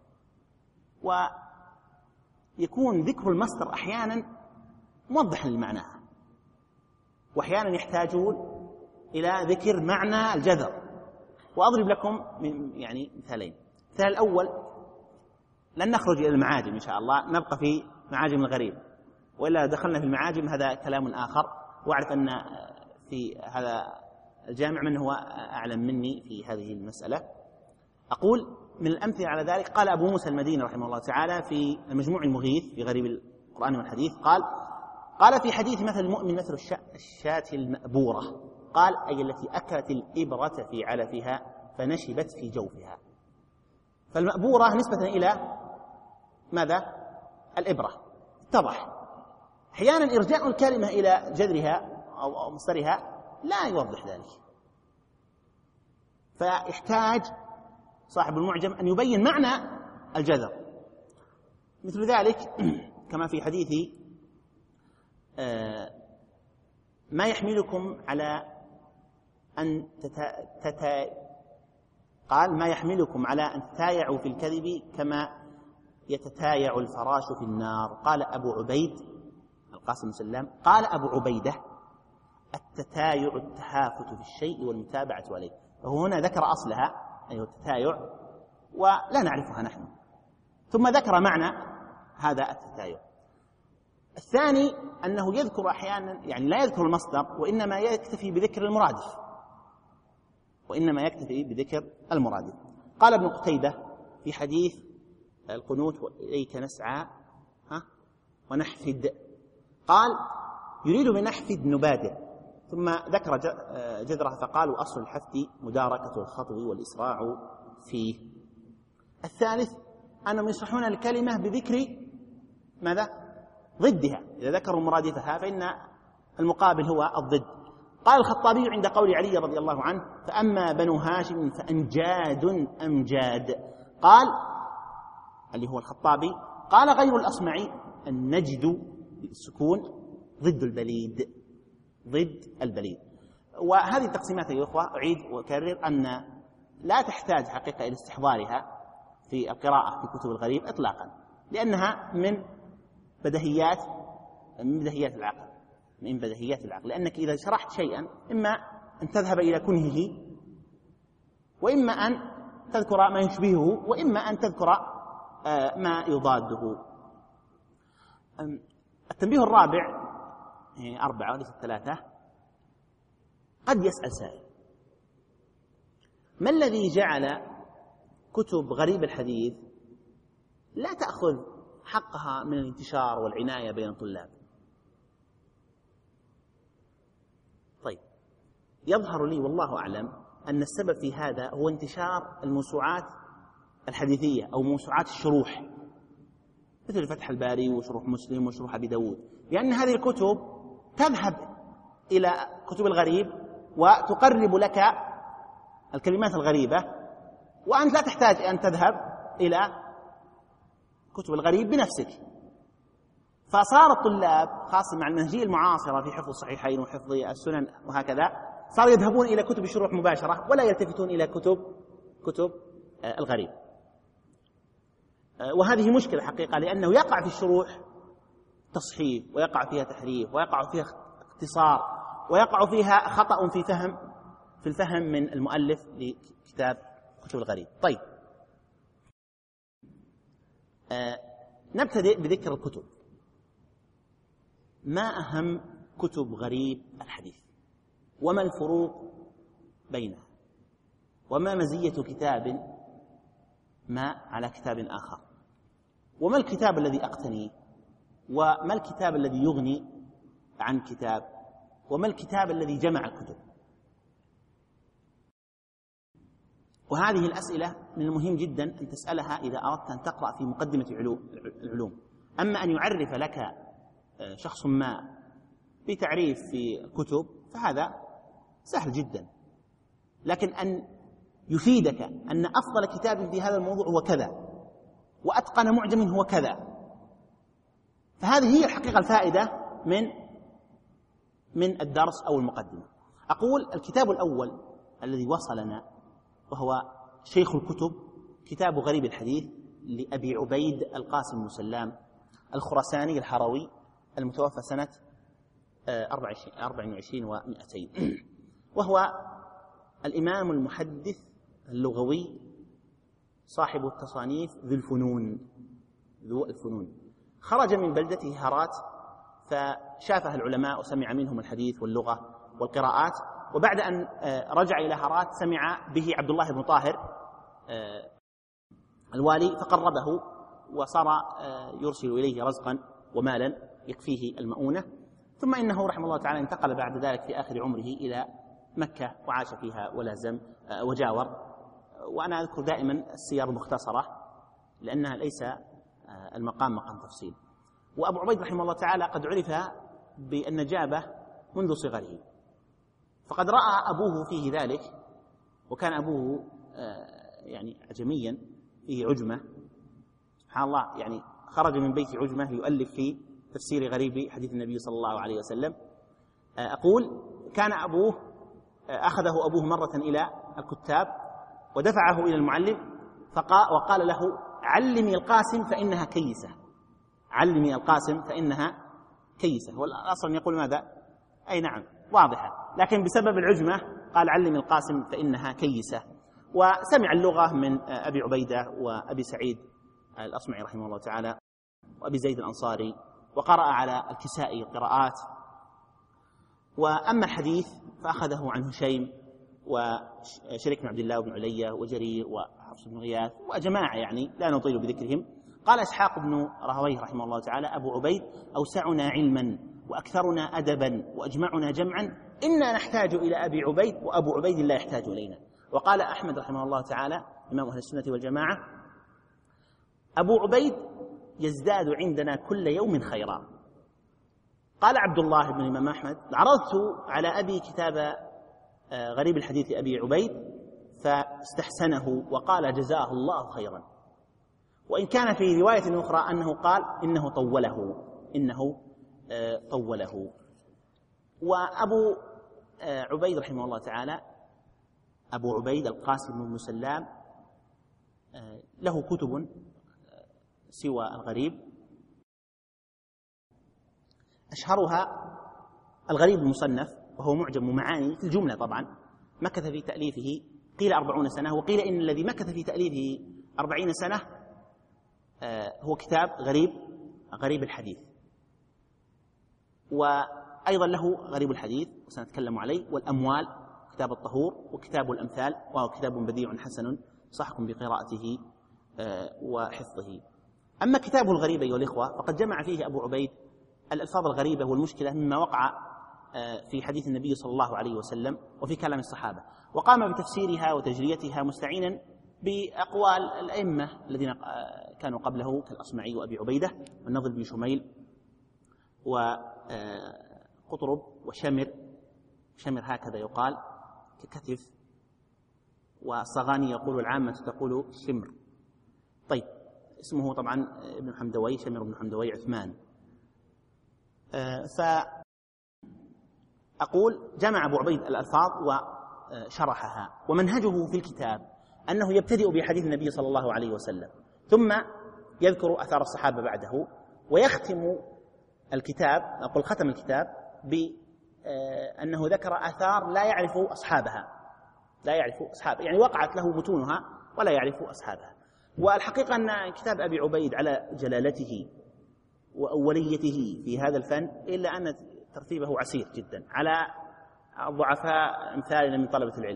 ويكون ذكر المصدر أحيانا موضحا لمعناها، وأحيانا يحتاجون إلى ذكر معنى الجذر. وأضرب لكم من يعني مثالين. المثال الأول لن نخرج إلى المعاجم إن شاء الله، نبقى في معاجم الغريب، وإلا دخلنا في المعاجم هذا كلام آخر. وأعرف أن في هذا الجامع من هو أعلم مني في هذه المسألة. أقول من الأمثلة على ذلك قال أبو موسى المديني رحمه الله تعالى في المجموع المغيث في غريب القرآن والحديث قال قال في حديث مثل المؤمن مثل الشاة المأبورة، قال أي التي أكلت الإبرة في علفها فنشبت في جوفها. فالمأبورة نسبة إلى ماذا؟ الإبرة. اتضح. أحيانا إرجاع الكلمة إلى جذرها أو مصدرها لا يوضح ذلك، فيحتاج صاحب المعجم أن يبين معنى الجذر. مثل ذلك كما في حديث ما يحملكم على أن تتا قال ما يحملكم على أن تتايعوا في الكذب كما يتتايع الفراش في النار. قال أبو عبيد القاسم بن سلام قال أبو عبيدة التتايع التهافت في الشيء والمتابعة عليه. وهو هنا ذكر أصلها أي أيوة التتايع ولا نعرفها نحن، ثم ذكر معنى هذا التتايع. الثاني أنه يذكر أحيانا يعني لا يذكر المصدر وإنما يكتفي بذكر المرادف وإنما يكتفي بذكر المرادف. قال ابن قتيبة في حديث القنوت وإليك نسعى ها ونحفد، قال يريد بنحفد نبادر، ثم ذكر جذرها فقال وأصل الحفد مداركة الخطو والإسراع فيه. الثالث أنهم يشرحون الكلمة بذكر ماذا؟ ضدها. إذا ذكروا مرادفها فإن المقابل هو الضد. قال الخطابي عند قول علي رضي الله عنه فأما بنو هاشم فأنجاد أمجاد، قال اللي هو الخطابي قال غير الأصمعي النجد بالسكون ضد البليد، ضد البليد. وهذه التقسيمات يا إخوة أعيد وأكرر أن لا تحتاج حقيقة إلى استحضارها في القراءة في كتب الغريب إطلاقا، لأنها من بدهيات من بدهيات العقل من بدهيات العقل لأنك إذا شرحت شيئا إما أن تذهب إلى كنهه وإما أن تذكر ما يشبهه وإما أن تذكر ما يضاده. التنبيه الرابع أربعة وليس ثلاثة. قد يسأل سائل ما الذي جعل كتب غريب الحديث لا تأخذ حقها من الانتشار والعناية بين الطلاب؟ طيب، يظهر لي والله أعلم أن السبب في هذا هو انتشار الموسوعات الحديثية أو موسوعات الشروح مثل فتح الباري وشروح مسلم وشروح أبي داود، لأن هذه الكتب تذهب إلى كتب الغريب وتقرب لك الكلمات الغريبة، وأنت لا تحتاج أن تذهب إلى كتب الغريب بنفسك. فصار الطلاب خاصة مع المنهجية المعاصرة في حفظ الصحيحين وحفظ السنن وهكذا صاروا يذهبون إلى كتب الشروح مباشرة ولا يلتفتون إلى كتب كتب الغريب. وهذه مشكلة حقيقة، لأنه يقع في الشروح تصحيف ويقع فيها تحريف ويقع فيها اختصار ويقع فيها خطأ في فهم في الفهم من المؤلف لكتاب كتب الغريب. طيب، آه نبتدئ بذكر الكتب. ما أهم كتب غريب الحديث؟ وما الفروق بينها؟ وما مزية كتاب ما على كتاب آخر؟ وما الكتاب الذي أقتنيه؟ وما الكتاب الذي يغني عن كتاب؟ وما الكتاب الذي جمع الكتب؟ وهذه الأسئلة من المهم جدا أن تسألها إذا أردت أن تقرأ في مقدمة العلوم. أما أن يعرف لك شخص ما بتعريف في كتب فهذا سهل جدا، لكن أن يفيدك أن أفضل كتاب في هذا الموضوع هو كذا وأتقن معجم هو كذا، فهذه هي الحقيقة الفائدة من من الدرس أو المقدمة. أقول الكتاب الأول الذي وصلنا وهو شيخ الكتب كتاب غريب الحديث لأبي عبيد القاسم بن سلام الخراساني الحروي المتوفى سنة أربع وعشرين ومئتين، وهو الإمام المحدث اللغوي صاحب التصانيف ذو الفنون ذو الفنون خرج من بلدته هرات فشافها العلماء وسمع منهم الحديث واللغة والقراءات، وبعد أن رجع إلى هرات سمع به عبد الله بن طاهر الوالي فقربه وصار يرسل إليه رزقا ومالا يكفيه المؤونة، ثم إنه رحمه الله تعالى انتقل بعد ذلك في آخر عمره إلى مكة وعاش فيها ولازم وجاور. وأنا أذكر دائما السير المختصرة لأنها ليس المقام مقام تفصيل. وأبو عبيد رحمه الله تعالى قد عرف بالنجابة منذ صغره، فقد رأى أبوه فيه ذلك، وكان أبوه يعني عجميا فيه عجمة، سبحان الله، يعني خرج من بيت عجمة يؤلف في تفسير غريب حديث النبي صلى الله عليه وسلم. أقول كان أبوه أخذه أبوه مرة إلى الكتاب ودفعه إلى المعلم وقال له: علمي القاسم فإنها كيسة، علمي القاسم فإنها كيسة. والأصل يقول ماذا؟ أي نعم واضحة، لكن بسبب العجمة قال: علمي القاسم فإنها كيسة. وسمع اللغة من أبي عبيدة وأبي سعيد الأصمعي رحمه الله تعالى وأبي زيد الأنصاري، وقرأ على الكسائي قراءات. وأما الحديث فأخذه عن هشيم وشريك بن عبد الله وابن علية وجرير وحفص بن غياث وجماعة يعني لا نطيل بذكرهم. قال إسحاق بن راهويه رحمه الله تعالى: أبو عبيد أوسعنا علما وأكثرنا أدبا وأجمعنا جمعا، إنا نحتاج إلى أبي عبيد وأبو عبيد لا يحتاج إلينا. وقال أحمد رحمه الله تعالى إمام أهل السنة والجماعة: أبو عبيد يزداد عندنا كل يوم خيرا. قال عبد الله بن الإمام أحمد: عرضت على أبي كتاب غريب الحديث أبي عبيد فاستحسنه وقال: جزاه الله خيرا. وإن كان في رواية أخرى أنه قال: إنه طوله، إنه طوله. وأبو عبيد رحمه الله تعالى، أبو عبيد القاسم بن سلام، له كتب سوى الغريب، أشهرها الغريب المصنف، وهو معجم معاني في الجملة طبعا، مكث في تأليفه قيل أربعون سنة، وقيل إن الذي مكث في تأليفه أربعين سنة هو كتاب غريب غريب الحديث. وأيضا له غريب الحديث وسنتكلم عليه، والأموال، كتاب الطهور، وكتاب الأمثال، وهو كتاب بديع حسن صحكم بقراءته وحفظه. أما كتابه الغريب أيها الإخوة فقد جمع فيه أبو عبيد الألفاظ الغريبة والمشكلة مما وقع في حديث النبي صلى الله عليه وسلم وفي كلام الصحابة، وقام بتفسيرها وتجريتها مستعينا بأقوال الأئمة الذين كانوا قبله كالأصمعي وأبي عبيدة والنضر بن شميل وقطرب وشمر، شمر هكذا يقال ككتف، والصغاني يقول العامة تقول شمر. طيب، اسمه طبعا ابن حمدوي، شمر بن حمدوي عثمان. فأقول جمع أبو عبيد الألفاظ وشرحها، ومنهجه في الكتاب أنه يبتدئ بحديث النبي صلى الله عليه وسلم ثم يذكر أثار الصحابة بعده، ويختم الكتاب، أقول ختم الكتاب بأنه ذكر آثار لا يعرف أصحابها، لا يعرف أصحابها، يعني وقعت له متونها ولا يعرف أصحابها. والحقيقة أن كتاب أبي عبيد على جلالته وأوليته في هذا الفن، إلا أن ترتيبه عسير جدا على ضعفاء أمثالنا من طلبة العلم.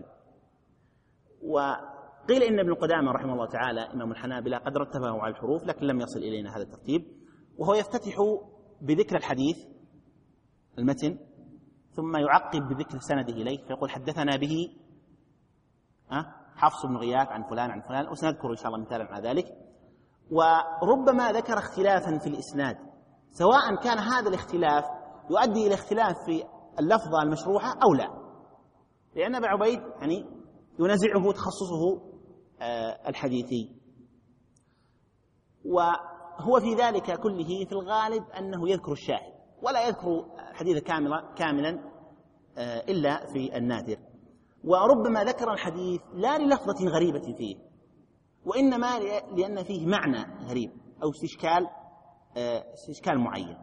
وقيل إن ابن قدامة رحمه الله تعالى إمام الحنابلة قد رتبه على الحروف، لكن لم يصل إلينا هذا الترتيب. وهو يفتتح بذكر الحديث المتن ثم يعقب بذكر سنده إليه، فيقول: حدثنا به حفص بن غياث عن فلان عن فلان، وسنذكر إن شاء الله مثالا على ذلك. وربما ذكر اختلافا في الإسناد، سواء كان هذا الاختلاف يؤدي إلى اختلاف في اللفظة المشروحة أو لا، لأن أبا عبيد يعني ينازعه تخصصه الحديثي. وهو في ذلك كله في الغالب أنه يذكر الشاهد ولا يذكر الحديث كاملا كاملا إلا في النادر. وربما ذكر الحديث لا للفظة غريبة فيه، وإنما لأن فيه معنى غريب أو استشكال استشكال معين.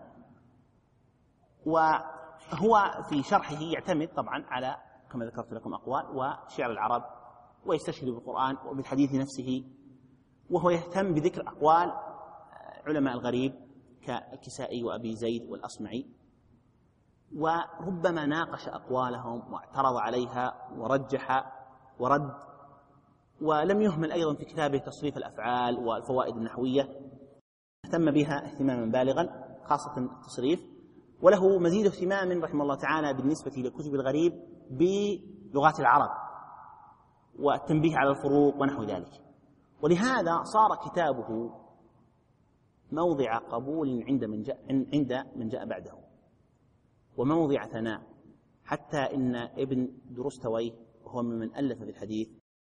وهو في شرحه يعتمد طبعا على كما ذكرت لكم أقوال وشعر العرب، ويستشهد بالقرآن وبالحديث نفسه، وهو يهتم بذكر أقوال علماء الغريب كالكسائي وأبي زيد والأصمعي، وربما ناقش أقوالهم واعترض عليها ورجح ورد. ولم يهمل أيضا في كتابه تصريف الأفعال والفوائد النحوية، اهتم بها اهتماما بالغا خاصة التصريف. وله مزيد اهتمام رحمه الله تعالى بالنسبة لكتب الغريب بلغات العرب والتنبيه على الفروق ونحو ذلك. ولهذا صار كتابه موضع قبول عند من جاء, عند من جاء بعده وموضع ثناء، حتى إن ابن درستويه وهو ممن ألف في الحديث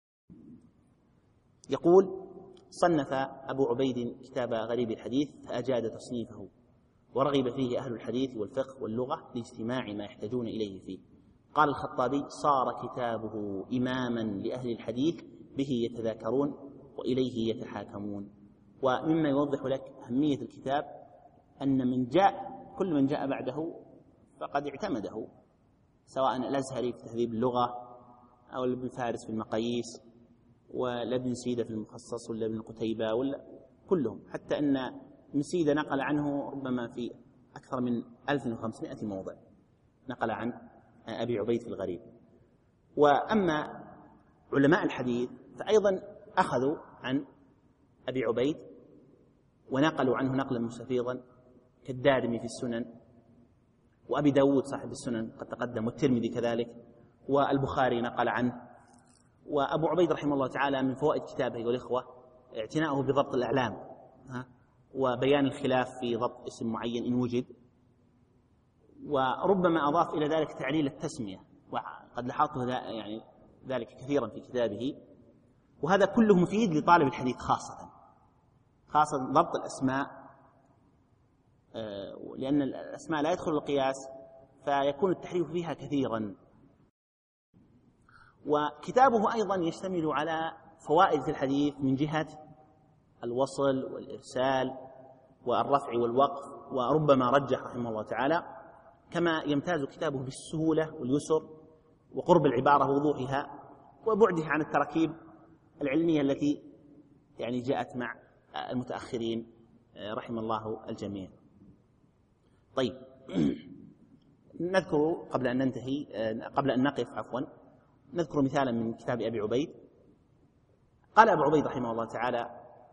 يقول: صنف أبو عبيد كتاب غريب الحديث فأجاد تصنيفه، ورغب فيه أهل الحديث والفقه واللغة لاجتماع ما يحتاجون إليه فيه. قال الخطابي: صار كتابه إماما لأهل الحديث به يتذاكرون وإليه يتحاكمون. ومما يوضح لك أهمية الكتاب أن من جاء كل من جاء بعده فقد اعتمده، سواء الأزهري في تهذيب اللغة أو ابن فارس في المقاييس ولا ابن سيدة في المخصص ولا ابن قتيبة ولا كلهم، حتى أن ابن سيدة نقل عنه ربما في أكثر من ألف وخمسمائة موضع نقل عن أبي عبيد في الغريب. وأما علماء الحديث فأيضا أخذوا عن أبي عبيد ونقلوا عنه نقلا مستفيضا كالدارمي في السنن، وأبي داود صاحب السنن قد تقدم، والترمذي كذلك، والبخاري نقل عنه. وأبو عبيد رحمه الله تعالى من فوائد كتابه والإخوة اعتناؤه بضبط الأعلام وبيان الخلاف في ضبط اسم معين إن وجد، وربما أضاف إلى ذلك تعليل التسمية، وقد لاحظت يعني ذلك كثيرا في كتابه. وهذا كله مفيد لطالب الحديث خاصة خاصة ضبط الأسماء، لأن الأسماء لا يدخل القياس فيكون التحريف فيها كثيرا. وكتابه أيضا يشتمل على فوائد في الحديث من جهة الوصل والإرسال والرفع والوقف، وربما رجح رحمه الله تعالى، كما يمتاز كتابه بالسهولة واليسر وقرب العبارة ووضوحها وبعدها عن التراكيب العلمية التي يعني جاءت مع المتأخرين رحم الله الجميع. طيب نذكر قبل أن ننتهي قبل أن نقف عفوا نذكر مثالا من كتاب أبي عبيد. قال أبو عبيد رحمه الله تعالى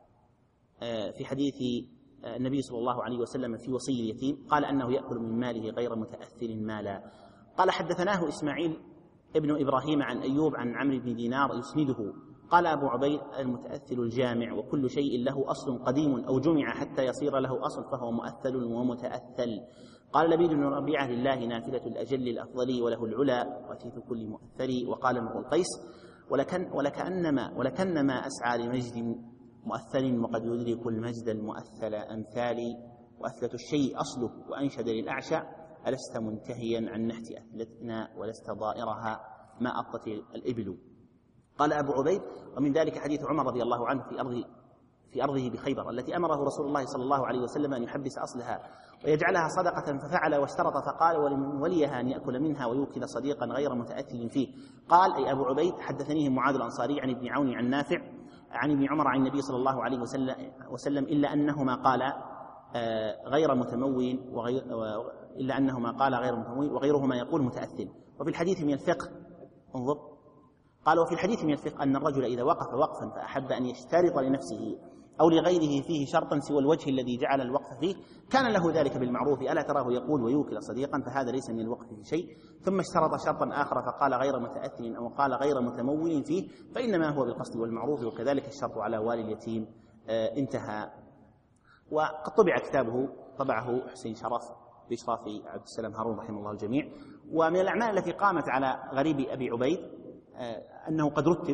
في حديث النبي صلى الله عليه وسلم في وصي اليتيم، قال أنه يأكل من ماله غير متأثل مالا. قال: حدثناه إسماعيل ابن إبراهيم عن أيوب عن عمرو بن دينار يسنده. قال أبو عبيد: المتأثل الجامع، وكل شيء له أصل قديم أو جمع حتى يصير له أصل فهو مؤثل ومتأثل. قال لبيد بن ربيعة: لله نافلة الأجل الأفضل وله العلا وثيث كل مؤثل. وقال امرؤ القيس: ولكن ولكأنما ولكنما أسعى لمجد مؤثل وقد يدرك المجد المؤثل أمثالي. وأثلة الشيء أصله وأنشد للأعشى: ألست منتهيا عن نحت أثلتنا ولست ضائرها ما أطت الإبل. قال أبو عبيد: ومن ذلك حديث عمر رضي الله عنه في أرض في أرضه بخيبر التي أمره رسول الله صلى الله عليه وسلم أن يحبس أصلها ويجعلها صدقة، ففعل واشترط فقال: ولمن وليها أن يأكل منها ويوكل صديقا غير متأثل فيه. قال أي أبو عبيد: حدثنيه معاذ الأنصاري عن ابن عون عن نافع عن ابن عمر عن النبي صلى الله عليه وسلم إلا أنهما قال غير متمول وغير إلا أنهما قال غير متمول وغيرهما يقول متأثل. وفي الحديث من الفقه انظر قال: وفي الحديث من الفقه أن الرجل إذا وقف وقفا فأحب أن يشترط لنفسه أو لغيره فيه شرطا سوى الوجه الذي جعل الوقف فيه كان له ذلك بالمعروف، ألا تراه يقول ويوكل صديقا، فهذا ليس من الوقف في شيء. ثم اشترط شرطا آخر فقال غير متأثل أو قال غير متمول فيه فإنما هو بالقصد والمعروف، وكذلك الشرط على والي اليتيم. آه انتهى. وقد طبع كتابه طبعه حسين شرف بإشراف عبد السلام هارون رحمه الله الجميع. ومن الأعمال التي قامت على غريب أبي عبيد آه أنه قد رتب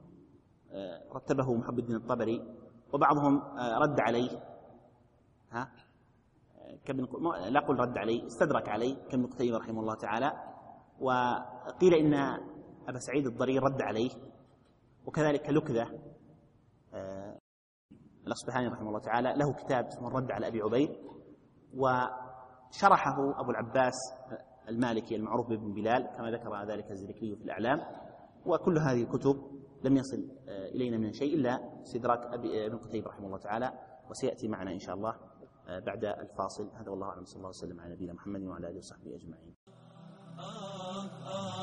آه رتبه محب الدين الطبري، وبعضهم رد عليه ها كابن لا أقول رد عليه استدرك عليه كابن قتيبة رحمه الله تعالى، وقيل إن أبا سعيد الضرير رد عليه، وكذلك لكذة الأصبهاني رحمه الله تعالى له كتاب اسمه الرد على أبي عبيد، وشرحه أبو العباس المالكي المعروف بابن بلال كما ذكر ذلك الزركلي في الأعلام. وكل هذه الكتب لم يصل إلينا من شيء إلا استدراك ابن قتيبة رحمه الله تعالى، وسيأتي معنا إن شاء الله بعد الفاصل. هذا والله أعلم، صلى الله عليه وسلم على نبينا محمد وعلى آله وصحبه أجمعين.